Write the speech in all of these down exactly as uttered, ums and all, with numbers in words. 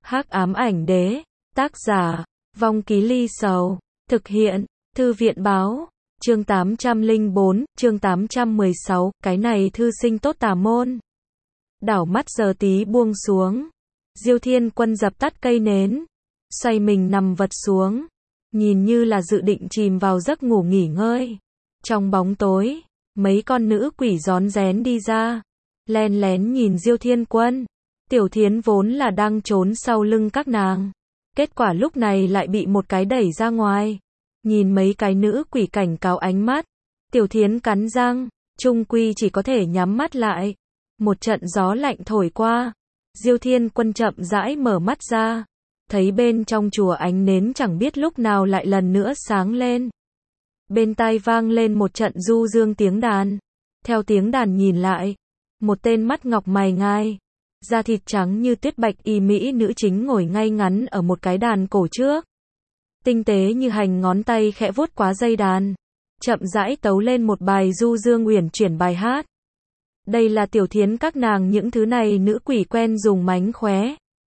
Hắc ám ảnh đế, tác giả, Vong Ký Ly Sầu, thực hiện, Thư viện báo, chương tám trăm lẻ bốn, chương tám trăm mười sáu, cái này thư sinh tốt tà môn. Đảo mắt giờ tí buông xuống, Diêu Thiên Quân dập tắt cây nến, xoay mình nằm vật xuống, nhìn như là dự định chìm vào giấc ngủ nghỉ ngơi. Trong bóng tối, mấy con nữ quỷ rón rén đi ra, len lén nhìn Diêu Thiên Quân. Tiểu Thiến vốn là đang trốn sau lưng các nàng, kết quả lúc này lại bị một cái đẩy ra ngoài. Nhìn mấy cái nữ quỷ cảnh cáo ánh mắt, Tiểu Thiến cắn răng, chung quy chỉ có thể nhắm mắt lại. Một trận gió lạnh thổi qua, Diêu Thiên Quân chậm rãi mở mắt ra, thấy bên trong chùa ánh nến chẳng biết lúc nào lại lần nữa sáng lên. Bên tai vang lên một trận du dương tiếng đàn. Theo tiếng đàn nhìn lại, một tên mắt ngọc mày ngai, da thịt trắng như tuyết bạch y mỹ nữ chính ngồi ngay ngắn ở một cái đàn cổ trước. Tinh tế như hành ngón tay khẽ vuốt quá dây đàn, chậm rãi tấu lên một bài du dương uyển chuyển bài hát. Đây là Tiểu Thiến các nàng những thứ này nữ quỷ quen dùng mánh khóe,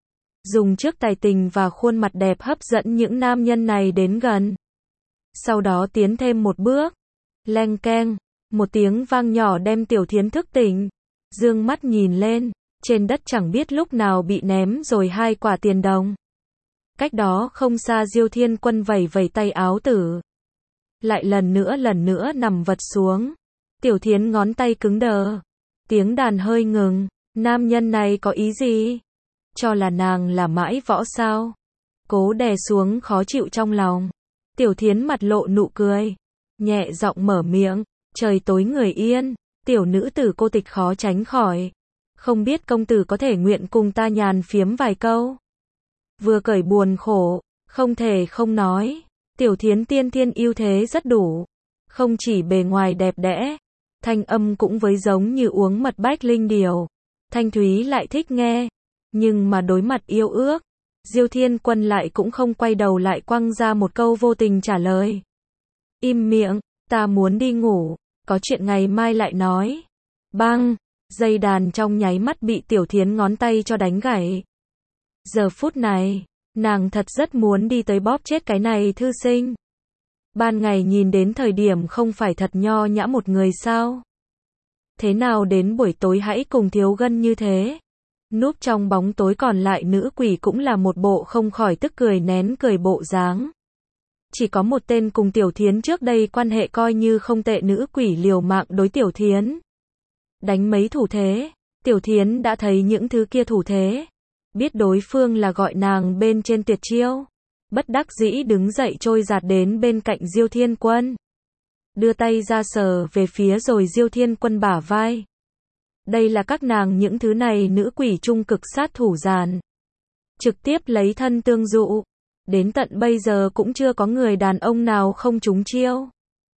dùng trước tài tình và khuôn mặt đẹp hấp dẫn những nam nhân này đến gần. Sau đó tiến thêm một bước, leng keng, một tiếng vang nhỏ đem Tiểu Thiến thức tỉnh. Dương mắt nhìn lên, trên đất chẳng biết lúc nào bị ném rồi hai quả tiền đồng. Cách đó không xa Diêu Thiên Quân vẩy vẩy tay áo tử, lại lần nữa lần nữa nằm vật xuống. Tiểu Thiến ngón tay cứng đờ, tiếng đàn hơi ngừng. Nam nhân này có ý gì? Cho là nàng là mãi võ sao? Cố đè xuống khó chịu trong lòng, Tiểu Thiến mặt lộ nụ cười, nhẹ giọng mở miệng, trời tối người yên, tiểu nữ tử cô tịch khó tránh khỏi. Không biết công tử có thể nguyện cùng ta nhàn phiếm vài câu. Vừa cởi buồn khổ, không thể không nói, Tiểu Thiến tiên thiên ưu thế rất đủ. Không chỉ bề ngoài đẹp đẽ, thanh âm cũng với giống như uống mật bách linh điều. Thanh thúy lại thích nghe, nhưng mà đối mặt yêu ước, Diêu Thiên Quân lại cũng không quay đầu lại quăng ra một câu vô tình trả lời. Im miệng, ta muốn đi ngủ, có chuyện ngày mai lại nói. Bang! Dây đàn trong nháy mắt bị Tiểu Thiến ngón tay cho đánh gãy. Giờ phút này, nàng thật rất muốn đi tới bóp chết cái này thư sinh. Ban ngày nhìn đến thời điểm không phải thật nho nhã một người sao? Thế nào đến buổi tối hãy cùng thiếu gân như thế? Núp trong bóng tối còn lại nữ quỷ cũng là một bộ không khỏi tức cười nén cười bộ dáng. Chỉ có một tên cùng Tiểu Thiến trước đây quan hệ coi như không tệ nữ quỷ liều mạng đối Tiểu Thiến. Đánh mấy thủ thế, Tiểu Thiến đã thấy những thứ kia thủ thế, biết đối phương là gọi nàng bên trên tuyệt chiêu. Bất đắc dĩ đứng dậy trôi giạt đến bên cạnh Diêu Thiên Quân, đưa tay ra sờ về phía rồi Diêu Thiên Quân bả vai. Đây là các nàng những thứ này nữ quỷ trung cực sát thủ giàn, trực tiếp lấy thân tương dụ. Đến tận bây giờ cũng chưa có người đàn ông nào không trúng chiêu.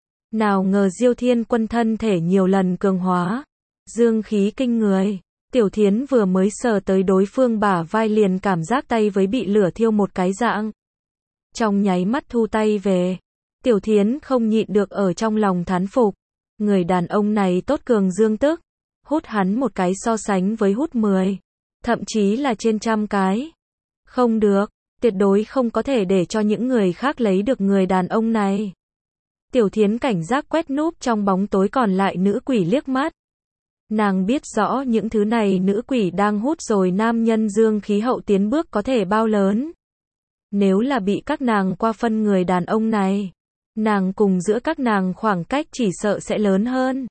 Nào ngờ Diêu Thiên Quân thân thể nhiều lần cường hóa, dương khí kinh người. Tiểu Thiến vừa mới sờ tới đối phương bả vai liền cảm giác tay với bị lửa thiêu một cái dạng. Trong nháy mắt thu tay về, Tiểu Thiến không nhịn được ở trong lòng thán phục. Người đàn ông này tốt cường dương tức, hút hắn một cái so sánh với hút mười, thậm chí là trên trăm cái. Không được, tuyệt đối không có thể để cho những người khác lấy được người đàn ông này. Tiểu Thiến cảnh giác quét núp trong bóng tối còn lại nữ quỷ liếc mắt. Nàng biết rõ những thứ này nữ quỷ đang hút rồi nam nhân dương khí hậu tiến bước có thể bao lớn. Nếu là bị các nàng qua phân người đàn ông này, nàng cùng giữa các nàng khoảng cách chỉ sợ sẽ lớn hơn.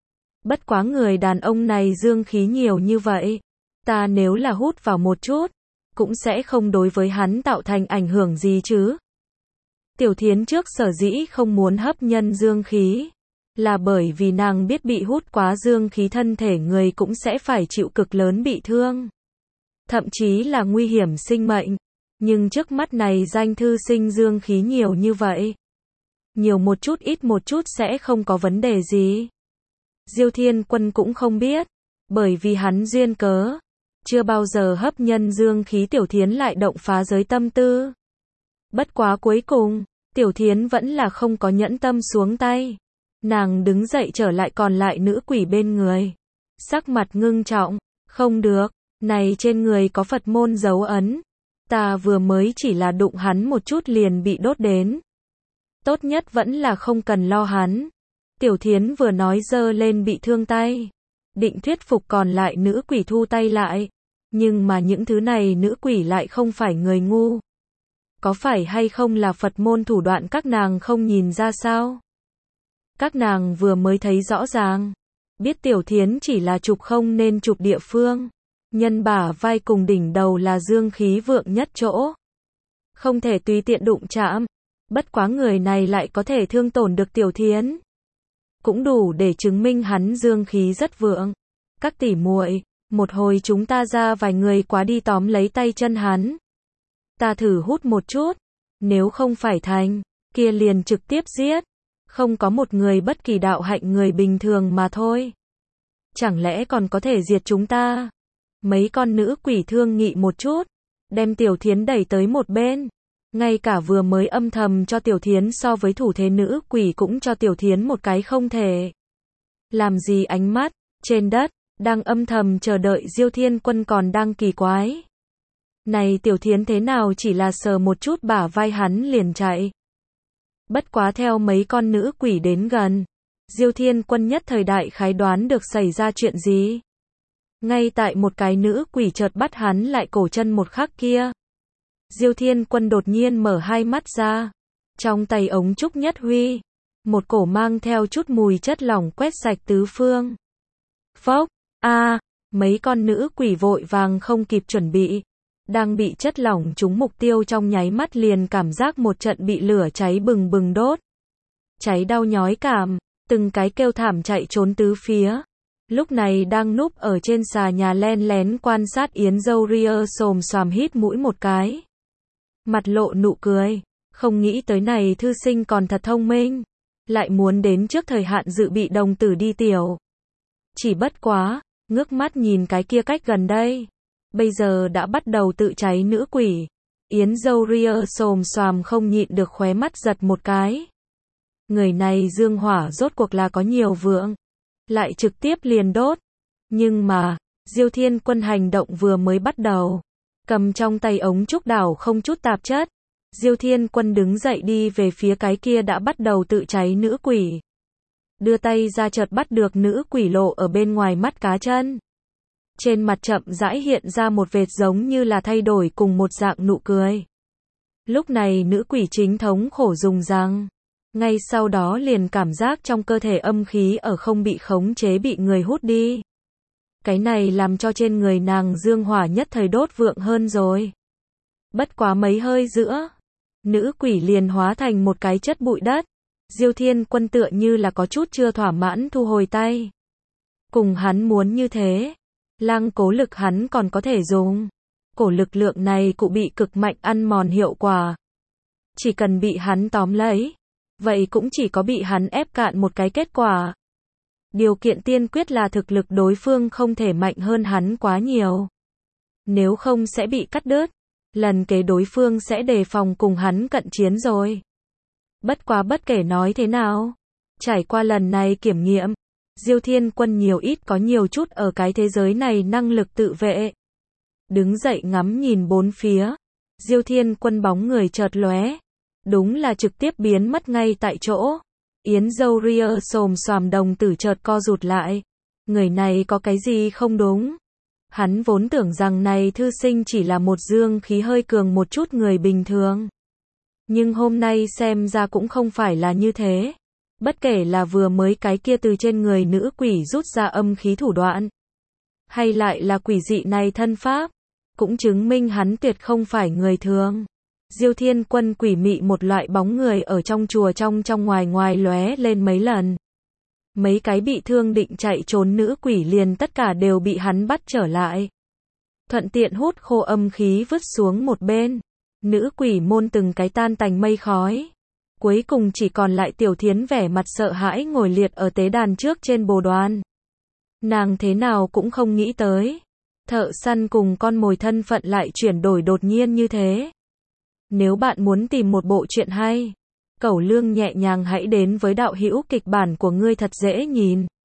Bất quá người đàn ông này dương khí nhiều như vậy, ta nếu là hút vào một chút, cũng sẽ không đối với hắn tạo thành ảnh hưởng gì chứ. Tiểu Thiến trước sở dĩ không muốn hấp nhân dương khí, là bởi vì nàng biết bị hút quá dương khí thân thể người cũng sẽ phải chịu cực lớn bị thương, thậm chí là nguy hiểm sinh mệnh. Nhưng trước mắt này danh thư sinh dương khí nhiều như vậy, nhiều một chút ít một chút sẽ không có vấn đề gì. Diêu Thiên Quân cũng không biết, bởi vì hắn duyên cớ, chưa bao giờ hấp nhân dương khí Tiểu Thiến lại động phá giới tâm tư. Bất quá cuối cùng, Tiểu Thiến vẫn là không có nhẫn tâm xuống tay. Nàng đứng dậy trở lại còn lại nữ quỷ bên người, sắc mặt ngưng trọng, không được, này trên người có Phật môn dấu ấn, Ta vừa mới chỉ là đụng hắn một chút liền bị đốt đến. Tốt nhất vẫn là không cần lo hắn. Tiểu Thiến vừa nói giơ lên bị thương tay. Định thuyết phục còn lại nữ quỷ thu tay lại. Nhưng mà những thứ này nữ quỷ lại không phải người ngu. Có phải hay không là Phật môn thủ đoạn các nàng không nhìn ra sao? Các nàng vừa mới thấy rõ ràng. Biết Tiểu Thiến chỉ là chụp không nên chụp địa phương. Nhân bả vai cùng đỉnh đầu là dương khí vượng nhất chỗ. Không thể tùy tiện đụng chạm. Bất quá người này lại có thể thương tổn được Tiểu Thiến. Cũng đủ để chứng minh hắn dương khí rất vượng. Các tỷ muội, một hồi chúng ta ra vài người quá đi tóm lấy tay chân hắn. Ta thử hút một chút. Nếu không phải thành, kia liền trực tiếp giết. Không có một người bất kỳ đạo hạnh người bình thường mà thôi. Chẳng lẽ còn có thể diệt chúng ta? Mấy con nữ quỷ thương nghị một chút. Đem Tiểu Thiến đẩy tới một bên. Ngay cả vừa mới âm thầm cho Tiểu Thiến so với thủ thế nữ quỷ cũng cho Tiểu Thiến một cái không thể. Làm gì ánh mắt, trên đất, đang âm thầm chờ đợi Diêu Thiên Quân còn đang kỳ quái. Này Tiểu Thiến thế nào chỉ là sờ một chút bả vai hắn liền chạy. Bất quá theo mấy con nữ quỷ đến gần. Diêu Thiên Quân nhất thời đại khái đoán được xảy ra chuyện gì. Ngay tại một cái nữ quỷ chợt bắt hắn lại cổ chân một khắc kia. Diêu Thiên Quân đột nhiên mở hai mắt ra. Trong tay ống trúc nhất huy. Một cổ mang theo chút mùi chất lỏng quét sạch tứ phương. Phốc, a, mấy con nữ quỷ vội vàng không kịp chuẩn bị. Đang bị chất lỏng trúng mục tiêu trong nháy mắt liền cảm giác một trận bị lửa cháy bừng bừng đốt. Cháy đau nhói cảm, từng cái kêu thảm chạy trốn tứ phía. Lúc này đang núp ở trên xà nhà len lén quan sát Yến Dâu Ria xồm xoàm hít mũi một cái. Mặt lộ nụ cười, không nghĩ tới này thư sinh còn thật thông minh. Lại muốn đến trước thời hạn dự bị đồng tử đi tiểu. Chỉ bất quá, ngước mắt nhìn cái kia cách gần đây. Bây giờ đã bắt đầu tự cháy nữ quỷ. Yến Dâu Ria xồm xoàm không nhịn được khóe mắt giật một cái. Người này dương hỏa rốt cuộc là có nhiều vượng. Lại trực tiếp liền đốt. Nhưng mà, Diêu Thiên Quân hành động vừa mới bắt đầu. Cầm trong tay ống trúc đảo không chút tạp chất. Diêu Thiên Quân đứng dậy đi về phía cái kia đã bắt đầu tự cháy nữ quỷ. Đưa tay ra chợt bắt được nữ quỷ lộ ở bên ngoài mắt cá chân. Trên mặt chậm rãi hiện ra một vệt giống như là thay đổi cùng một dạng nụ cười. Lúc này nữ quỷ chính thống khổ dùng răng. Ngay sau đó liền cảm giác trong cơ thể âm khí ở không bị khống chế bị người hút đi. Cái này làm cho trên người nàng dương hỏa nhất thời đốt vượng hơn rồi. Bất quá mấy hơi giữa, nữ quỷ liền hóa thành một cái chất bụi đất. Diêu Thiên Quân tựa như là có chút chưa thỏa mãn thu hồi tay. Cùng hắn muốn như thế. Lang cố lực hắn còn có thể dùng. Cổ lực lượng này cụ bị cực mạnh ăn mòn hiệu quả. Chỉ cần bị hắn tóm lấy. Vậy cũng chỉ có bị hắn ép cạn một cái kết quả. Điều kiện tiên quyết là thực lực đối phương không thể mạnh hơn hắn quá nhiều. Nếu không sẽ bị cắt đứt. Lần kế đối phương sẽ đề phòng cùng hắn cận chiến rồi. Bất quá bất kể nói thế nào. Trải qua lần này kiểm nghiệm. Diêu Thiên Quân nhiều ít có nhiều chút ở cái thế giới này năng lực tự vệ. Đứng dậy ngắm nhìn bốn phía. Diêu Thiên Quân bóng người chợt lóe. Đúng là trực tiếp biến mất ngay tại chỗ. Yến Dâu Ria xồm xoàm đồng tử chợt co rụt lại. Người này có cái gì không đúng? Hắn vốn tưởng rằng này thư sinh chỉ là một dương khí hơi cường một chút người bình thường. Nhưng hôm nay xem ra cũng không phải là như thế. Bất kể là vừa mới cái kia từ trên người nữ quỷ rút ra âm khí thủ đoạn. Hay lại là quỷ dị này thân pháp. Cũng chứng minh hắn tuyệt không phải người thường. Diêu Thiên Quân quỷ mị một loại bóng người ở trong chùa trong trong ngoài ngoài lóe lên mấy lần. Mấy cái bị thương định chạy trốn nữ quỷ liền tất cả đều bị hắn bắt trở lại. Thuận tiện hút khô âm khí vứt xuống một bên. Nữ quỷ môn từng cái tan tành mây khói. Cuối cùng chỉ còn lại Tiểu Thiến vẻ mặt sợ hãi ngồi liệt ở tế đàn trước trên bồ đoàn. Nàng thế nào cũng không nghĩ tới. Thợ săn cùng con mồi thân phận lại chuyển đổi đột nhiên như thế. Nếu bạn muốn tìm một bộ truyện hay, cẩu lương nhẹ nhàng hãy đến với đạo hữu kịch bản của ngươi thật dễ nhìn.